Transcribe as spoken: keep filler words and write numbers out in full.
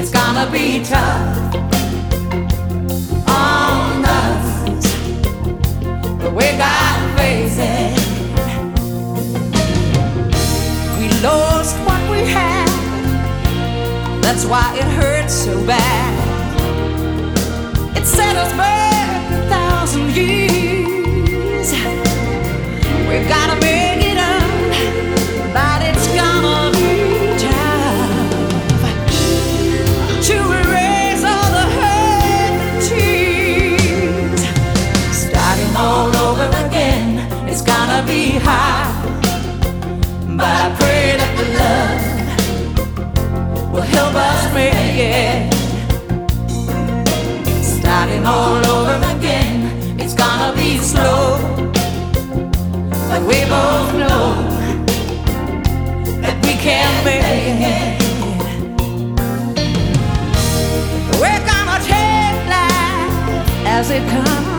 it's gonna be tough on us, but we gotta face it. We lost what we had, that's why it hurts so bad. It set us back a thousand years. We gotta make it up, but it's gonna be tough to erase all the hurt and tears. Starting all over again, it's gonna be hard, but I pray that the love will help us make it. Starting all over again, it's gonna be slow, but we both know that we can make it. We're gonna take life as it comes.